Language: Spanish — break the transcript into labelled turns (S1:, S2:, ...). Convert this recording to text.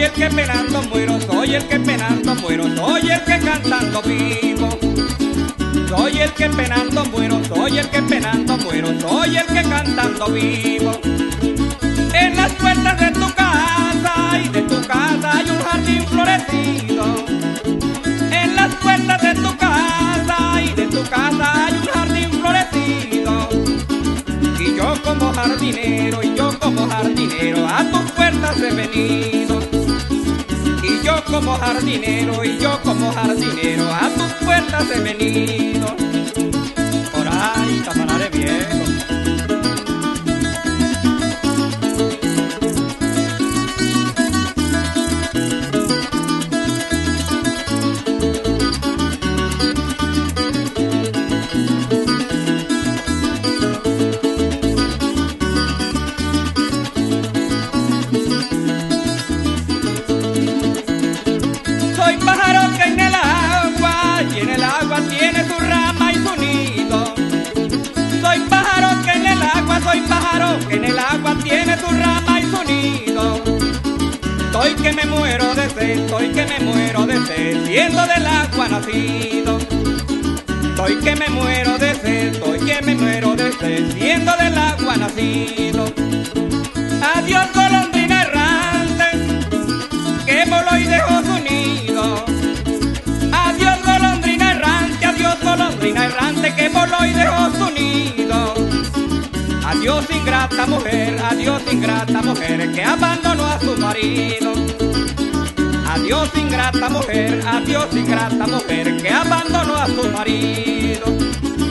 S1: el que penando muero, soy el que penando muero, soy el que cantando vivo. Soy el que penando muero, soy el que penando muero, soy el que cantando vivo. En las puertas de tu casa y de tu casa hay un jardín florecido. En las puertas de tu casa y de tu casa hay un jardín florecido. Y yo como jardinero, y yo como jardinero a tus puertas he venido. Y yo como jardinero, y yo como jardinero a tus puertas he venido. Por ahí, camarada viejo. Soy pájaro que en el agua, y en el agua tiene su rama y su nido. Soy pájaro que en el agua, soy pájaro que en el agua tiene su rama y su nido. Estoy que me muero de sed, estoy que me muero de sed, siendo del agua nacido. Estoy que me muero de sed, estoy que me muero de sed, siendo del agua nacido. Adiós golondrina errante, que voló y dejó su nido. Adiós golondrina errante, que voló y dejó su nido. Adiós ingrata mujer, que abandonó a su marido. Adiós ingrata mujer, que abandonó a su marido.